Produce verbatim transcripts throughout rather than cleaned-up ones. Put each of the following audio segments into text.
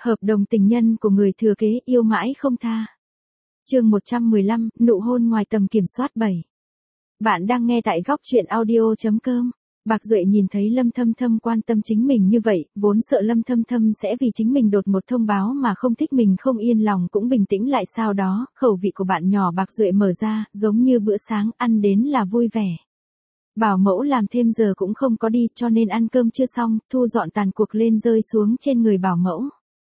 Hợp đồng tình nhân của người thừa kế yêu mãi không tha. Chương một trăm mười lăm, nụ hôn ngoài tầm kiểm soát bảy. Bạn đang nghe tại góc truyện audio chấm com. Bạc Duệ nhìn thấy Lâm Thâm Thâm quan tâm chính mình như vậy, vốn sợ Lâm Thâm Thâm sẽ vì chính mình đột một thông báo mà không thích mình không yên lòng cũng bình tĩnh lại sau đó, khẩu vị của bạn nhỏ Bạc Duệ mở ra, giống như bữa sáng ăn đến là vui vẻ. Bảo mẫu làm thêm giờ cũng không có đi cho nên ăn cơm chưa xong, thu dọn tàn cuộc lên rơi xuống trên người bảo mẫu.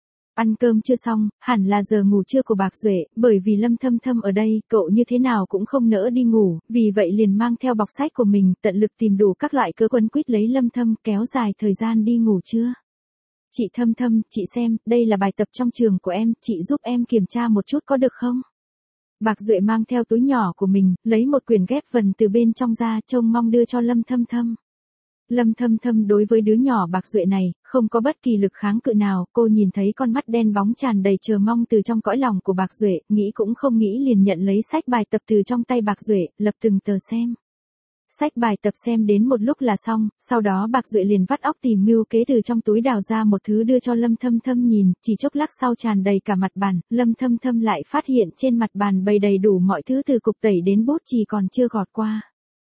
Ăn cơm chưa xong, hẳn là giờ ngủ trưa của Bạc Duệ, bởi vì Lâm Thâm Thâm ở đây, cậu như thế nào cũng không nỡ đi ngủ, vì vậy liền mang theo bọc sách của mình, tận lực tìm đủ các loại cớ quấn quýt lấy Lâm Thâm, kéo dài thời gian đi ngủ trưa. Chị Thâm Thâm, chị xem, đây là bài tập trong trường của em, chị giúp em kiểm tra một chút có được không? Bạc Duệ mang theo túi nhỏ của mình, lấy một quyển ghép vần từ bên trong ra, trông mong đưa cho Lâm Thâm Thâm. Lâm Thâm Thâm đối với đứa nhỏ Bạc Duệ này, không có bất kỳ lực kháng cự nào, cô nhìn thấy con mắt đen bóng tràn đầy chờ mong từ trong cõi lòng của Bạc Duệ, nghĩ cũng không nghĩ liền nhận lấy sách bài tập từ trong tay Bạc Duệ, lập từng tờ xem. Sách bài tập xem đến một lúc là xong, sau đó Bạc Duệ liền vắt óc tìm mưu kế từ trong túi đào ra một thứ đưa cho Lâm Thâm Thâm nhìn, chỉ chốc lát sau tràn đầy cả mặt bàn, Lâm Thâm Thâm lại phát hiện trên mặt bàn bày đầy đủ mọi thứ từ cục tẩy đến bút chì còn chưa gọt qua.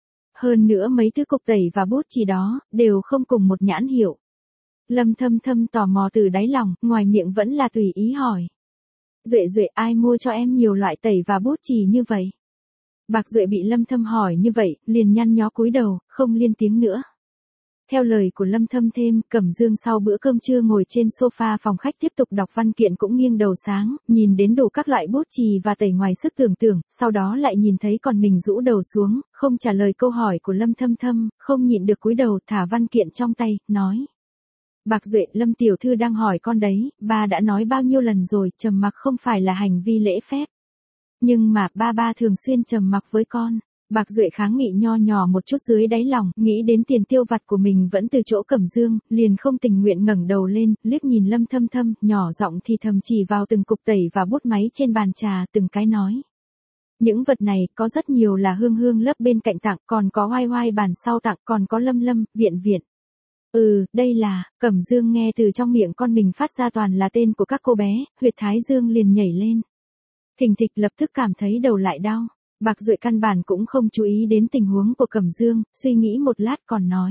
Hơn nữa mấy thứ cục tẩy và bút chì đó, đều không cùng một nhãn hiệu. Lâm Thâm Thâm tò mò từ đáy lòng, ngoài miệng vẫn là tùy ý hỏi. Duệ Duệ, ai mua cho em nhiều loại tẩy và bút chì như vậy? Bạc Duệ bị Lâm Thâm hỏi như vậy, liền nhăn nhó cúi đầu, không liên tiếng nữa. Theo lời của Lâm Thâm thêm, Cẩm Dương sau bữa cơm trưa ngồi trên sofa phòng khách tiếp tục đọc văn kiện cũng nghiêng đầu sáng, nhìn đến đủ các loại bút chì và tẩy ngoài sức tưởng tượng, sau đó lại nhìn thấy còn mình rũ đầu xuống, không trả lời câu hỏi của Lâm Thâm Thâm, không nhịn được cúi đầu thả văn kiện trong tay, nói. Bạc Duệ, Lâm tiểu thư đang hỏi con đấy, ba đã nói bao nhiêu lần rồi, trầm mặc không phải là hành vi lễ phép. Nhưng mà ba ba thường xuyên trầm mặc với con. Bạc Duệ kháng nghị nho nhỏ một chút dưới đáy lòng, nghĩ đến tiền tiêu vặt của mình vẫn từ chỗ Cẩm Dương, liền không tình nguyện ngẩng đầu lên, liếc nhìn Lâm Thâm Thâm, nhỏ giọng thì thầm chỉ vào từng cục tẩy và bút máy trên bàn trà, từng cái nói. Những vật này, có rất nhiều là Hương Hương lớp bên cạnh tặng, còn có Hoai Hoai bàn sau tặng, còn có Lâm Lâm, viện viện. Ừ, đây là, Cẩm Dương nghe từ trong miệng con mình phát ra toàn là tên của các cô bé, huyệt thái dương liền nhảy lên. Thình thịch lập tức cảm thấy đầu lại đau. Bạc Duệ căn bản cũng không chú ý đến tình huống của Cẩm Dương, suy nghĩ một lát còn nói.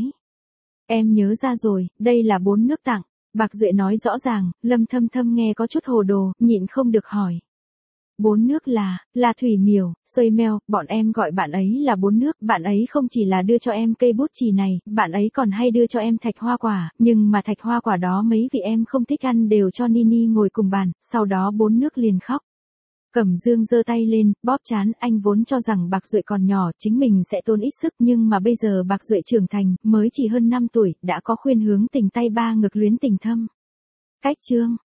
Em nhớ ra rồi, đây là bốn nước tặng. Bạc Duệ nói rõ ràng, Lâm Thâm Thâm nghe có chút hồ đồ, nhịn không được hỏi. Bốn nước là, là Thủy Miểu, Xuôi Meo, bọn em gọi bạn ấy là bốn nước, bạn ấy không chỉ là đưa cho em cây bút chì này, bạn ấy còn hay đưa cho em thạch hoa quả, nhưng mà thạch hoa quả đó mấy vị em không thích ăn đều cho Nini ngồi cùng bàn, sau đó bốn nước liền khóc. Cẩm Dương giơ tay lên, bóp trán, anh vốn cho rằng Bạc Duệ còn nhỏ, chính mình sẽ tốn ít sức nhưng mà bây giờ Bạc Duệ trưởng thành, mới chỉ hơn năm tuổi, đã có khuynh hướng tình tay ba ngực luyến tình thâm. Cách chương